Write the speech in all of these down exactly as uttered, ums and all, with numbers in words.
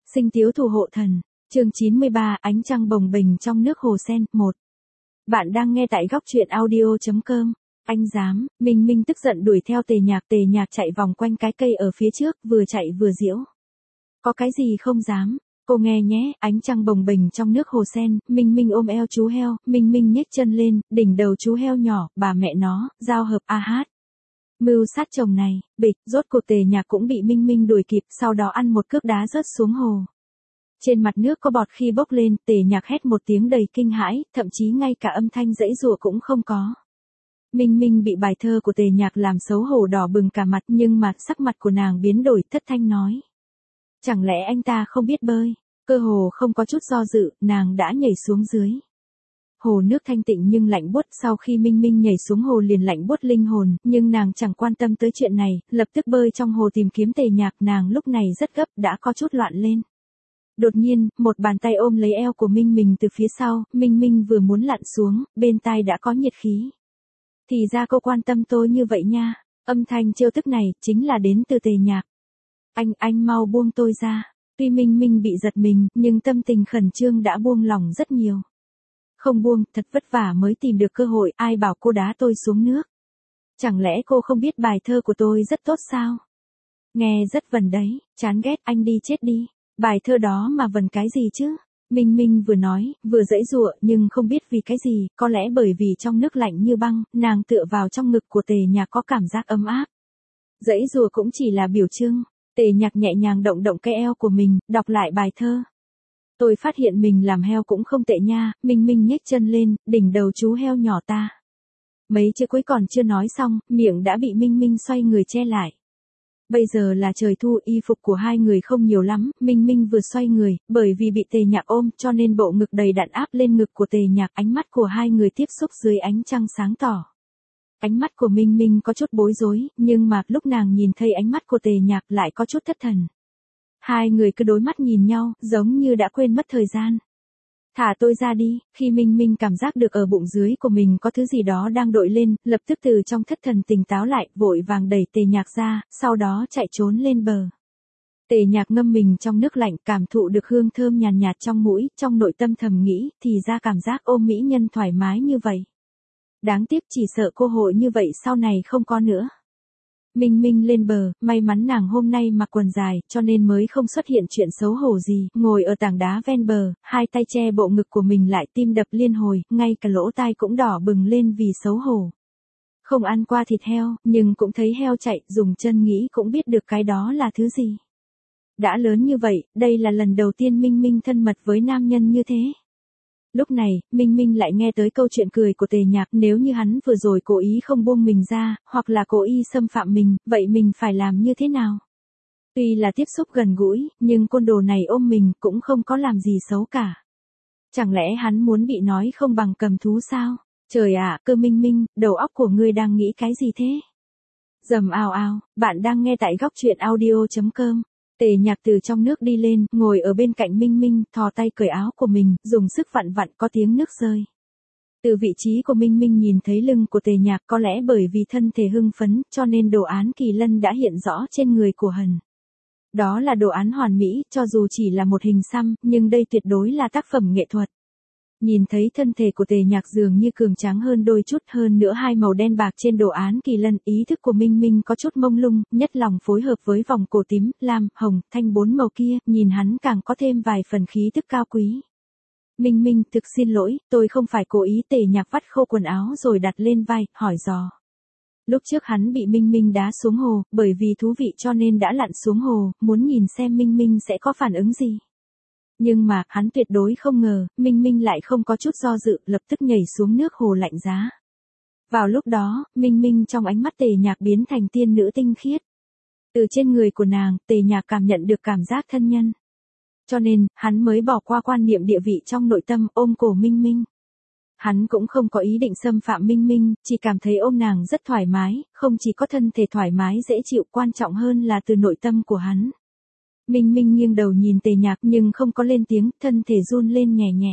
Sinh tiếu thủ hộ thần. Chương chín mươi ba, ánh trăng bồng bềnh trong nước hồ sen. một. Bạn đang nghe tại góc truyện audio chấm com. Anh dám, Minh Minh tức giận đuổi theo Tề Nhạc, Tề Nhạc chạy vòng quanh cái cây ở phía trước, vừa chạy vừa giễu. Có cái gì không dám, cô nghe nhé, ánh trăng bồng bềnh trong nước hồ sen, Minh Minh ôm eo chú heo, Minh Minh nhếch chân lên, đỉnh đầu chú heo nhỏ, bà mẹ nó, giao hợp a hát. Mưu sát chồng này, bịch, rốt cuộc Tề Nhạc cũng bị Minh Minh đuổi kịp, sau đó ăn một cước đá rớt xuống hồ. Trên mặt nước có bọt khi bốc lên, Tề Nhạc hét một tiếng đầy kinh hãi, thậm chí ngay cả âm thanh giãy giụa cũng không có. Minh Minh bị bài thơ của Tề Nhạc làm xấu hổ đỏ bừng cả mặt, nhưng mà sắc mặt của nàng biến đổi, thất thanh nói. Chẳng lẽ anh ta không biết bơi? Cơ hồ không có chút do dự, nàng đã nhảy xuống dưới. Hồ nước thanh tịnh nhưng lạnh buốt, sau khi Minh Minh nhảy xuống hồ liền lạnh buốt linh hồn, nhưng nàng chẳng quan tâm tới chuyện này, lập tức bơi trong hồ tìm kiếm Tề Nhạc, nàng lúc này rất gấp, đã có chút loạn lên. Đột nhiên, một bàn tay ôm lấy eo của Minh Minh từ phía sau, Minh Minh vừa muốn lặn xuống, bên tai đã có nhiệt khí. Thì ra cô quan tâm tôi như vậy nha, âm thanh trêu tức này, chính là đến từ Tề Nhạc. Anh, anh mau buông tôi ra, tuy Minh Minh bị giật mình, nhưng tâm tình khẩn trương đã buông lỏng rất nhiều. Không buông, thật vất vả mới tìm được cơ hội, ai bảo cô đá tôi xuống nước. Chẳng lẽ cô không biết bài thơ của tôi rất tốt sao? Nghe rất vần đấy, chán ghét, anh đi chết đi. Bài thơ đó mà vần cái gì chứ? Minh Minh vừa nói, vừa giãy giụa, nhưng không biết vì cái gì, có lẽ bởi vì trong nước lạnh như băng, nàng tựa vào trong ngực của Tề Nhạc có cảm giác ấm áp. Giãy giụa cũng chỉ là biểu trưng. Tề Nhạc nhẹ nhàng động động cái eo của mình, đọc lại bài thơ. Tôi phát hiện mình làm heo cũng không tệ nha, Minh Minh nhếch chân lên, đỉnh đầu chú heo nhỏ ta. Mấy chữ cuối còn chưa nói xong, miệng đã bị Minh Minh xoay người che lại. Bây giờ là trời thu, y phục của hai người không nhiều lắm, Minh Minh vừa xoay người, bởi vì bị Tề Nhạc ôm cho nên bộ ngực đầy đặn áp lên ngực của Tề Nhạc, ánh mắt của hai người tiếp xúc dưới ánh trăng sáng tỏ. Ánh mắt của Minh Minh có chút bối rối, nhưng mà lúc nàng nhìn thấy ánh mắt của Tề Nhạc lại có chút thất thần. Hai người cứ đối mắt nhìn nhau, giống như đã quên mất thời gian. Thả tôi ra đi, khi Minh Minh cảm giác được ở bụng dưới của mình có thứ gì đó đang đội lên, lập tức từ trong thất thần tỉnh táo lại, vội vàng đẩy Tề Nhạc ra, sau đó chạy trốn lên bờ. Tề Nhạc ngâm mình trong nước lạnh, cảm thụ được hương thơm nhàn nhạt, nhạt trong mũi, trong nội tâm thầm nghĩ, thì ra cảm giác ôm mỹ nhân thoải mái như vậy. Đáng tiếc chỉ sợ cơ hội như vậy sau này không có nữa. Minh Minh lên bờ, may mắn nàng hôm nay mặc quần dài, cho nên mới không xuất hiện chuyện xấu hổ gì, ngồi ở tảng đá ven bờ, hai tay che bộ ngực của mình lại, tim đập liên hồi, ngay cả lỗ tai cũng đỏ bừng lên vì xấu hổ. Không ăn qua thịt heo, nhưng cũng thấy heo chạy, dùng chân nghĩ cũng biết được cái đó là thứ gì. Đã lớn như vậy, đây là lần đầu tiên Minh Minh thân mật với nam nhân như thế. Lúc này, Minh Minh lại nghe tới câu chuyện cười của Tề Nhạc, nếu như hắn vừa rồi cố ý không buông mình ra, hoặc là cố ý xâm phạm mình, vậy mình phải làm như thế nào? Tuy là tiếp xúc gần gũi, nhưng côn đồ này ôm mình cũng không có làm gì xấu cả. Chẳng lẽ hắn muốn bị nói không bằng cầm thú sao? Trời ạ, cơ Minh Minh, đầu óc của ngươi đang nghĩ cái gì thế? Dầm ào ào, bạn đang nghe tại góc truyện audio chấm com. Tề Nhạc từ trong nước đi lên, ngồi ở bên cạnh Minh Minh, thò tay cởi áo của mình, dùng sức vặn vặn có tiếng nước rơi. Từ vị trí của Minh Minh nhìn thấy lưng của Tề Nhạc, có lẽ bởi vì thân thể hưng phấn, cho nên đồ án kỳ lân đã hiện rõ trên người của Hần. Đó là đồ án hoàn mỹ, cho dù chỉ là một hình xăm, nhưng đây tuyệt đối là tác phẩm nghệ thuật. Nhìn thấy thân thể của Tề Nhạc dường như cường tráng hơn đôi chút, hơn nữa hai màu đen bạc trên đồ án kỳ lân, ý thức của Minh Minh có chút mông lung, nhất lòng phối hợp với vòng cổ tím, lam, hồng, thanh bốn màu kia, nhìn hắn càng có thêm vài phần khí tức cao quý. Minh Minh, thực xin lỗi, tôi không phải cố ý. Tề Nhạc vắt khô quần áo rồi đặt lên vai, hỏi dò. Lúc trước hắn bị Minh Minh đá xuống hồ, bởi vì thú vị cho nên đã lặn xuống hồ, muốn nhìn xem Minh Minh sẽ có phản ứng gì. Nhưng mà, hắn tuyệt đối không ngờ, Minh Minh lại không có chút do dự, lập tức nhảy xuống nước hồ lạnh giá. Vào lúc đó, Minh Minh trong ánh mắt Tề Nhạc biến thành tiên nữ tinh khiết. Từ trên người của nàng, Tề Nhạc cảm nhận được cảm giác thân nhân. Cho nên, hắn mới bỏ qua quan niệm địa vị trong nội tâm, ôm cổ Minh Minh. Hắn cũng không có ý định xâm phạm Minh Minh, chỉ cảm thấy ôm nàng rất thoải mái, không chỉ có thân thể thoải mái dễ chịu, quan trọng hơn là từ nội tâm của hắn. Minh Minh nghiêng đầu nhìn Tề Nhạc nhưng không có lên tiếng, thân thể run lên nhẹ nhẹ.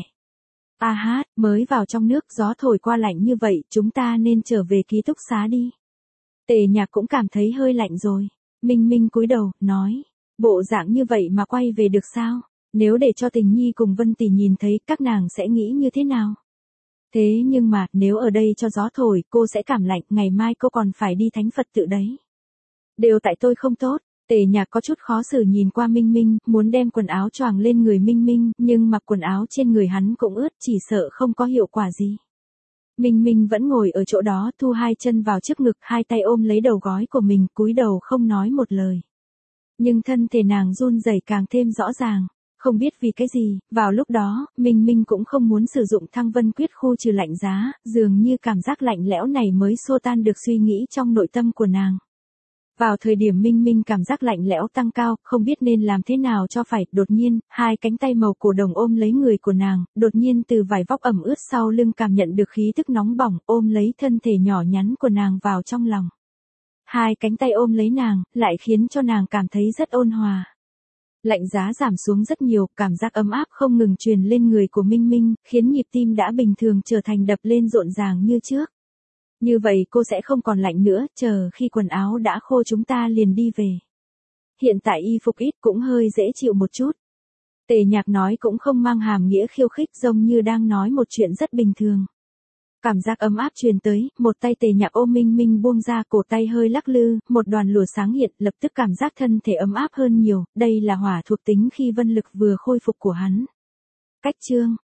A hát, mới vào trong nước, gió thổi qua lạnh như vậy, chúng ta nên trở về ký túc xá đi. Tề Nhạc cũng cảm thấy hơi lạnh rồi. Minh Minh cúi đầu, nói. Bộ dạng như vậy mà quay về được sao? Nếu để cho Tình Nhi cùng Vân Tỷ nhìn thấy, các nàng sẽ nghĩ như thế nào? Thế nhưng mà, nếu ở đây cho gió thổi, cô sẽ cảm lạnh, ngày mai cô còn phải đi thánh Phật tự đấy. Đều tại tôi không tốt. Tề Nhạc có chút khó xử nhìn qua Minh Minh, muốn đem quần áo choàng lên người Minh Minh, nhưng mặc quần áo trên người hắn cũng ướt, chỉ sợ không có hiệu quả gì. Minh Minh vẫn ngồi ở chỗ đó, thu hai chân vào trước ngực, hai tay ôm lấy đầu gối của mình, cúi đầu không nói một lời. Nhưng thân thể nàng run rẩy càng thêm rõ ràng. Không biết vì cái gì, vào lúc đó, Minh Minh cũng không muốn sử dụng Thăng Vân Quyết khu trừ lạnh giá, dường như cảm giác lạnh lẽo này mới xua tan được suy nghĩ trong nội tâm của nàng. Vào thời điểm Minh Minh cảm giác lạnh lẽo tăng cao, không biết nên làm thế nào cho phải, đột nhiên, hai cánh tay màu cổ đồng ôm lấy người của nàng, đột nhiên từ vải vóc ẩm ướt sau lưng cảm nhận được khí tức nóng bỏng, ôm lấy thân thể nhỏ nhắn của nàng vào trong lòng. Hai cánh tay ôm lấy nàng, lại khiến cho nàng cảm thấy rất ôn hòa. Lạnh giá giảm xuống rất nhiều, cảm giác ấm áp không ngừng truyền lên người của Minh Minh, khiến nhịp tim đã bình thường trở thành đập lên rộn ràng như trước. Như vậy cô sẽ không còn lạnh nữa, chờ khi quần áo đã khô chúng ta liền đi về. Hiện tại y phục ít cũng hơi dễ chịu một chút. Tề Nhạc nói cũng không mang hàm nghĩa khiêu khích, giống như đang nói một chuyện rất bình thường. Cảm giác ấm áp truyền tới, một tay Tề Nhạc ôm Minh Minh buông ra, cổ tay hơi lắc lư, một đoàn lửa sáng hiện, lập tức cảm giác thân thể ấm áp hơn nhiều, đây là hỏa thuộc tính khi vân lực vừa khôi phục của hắn. Cách chương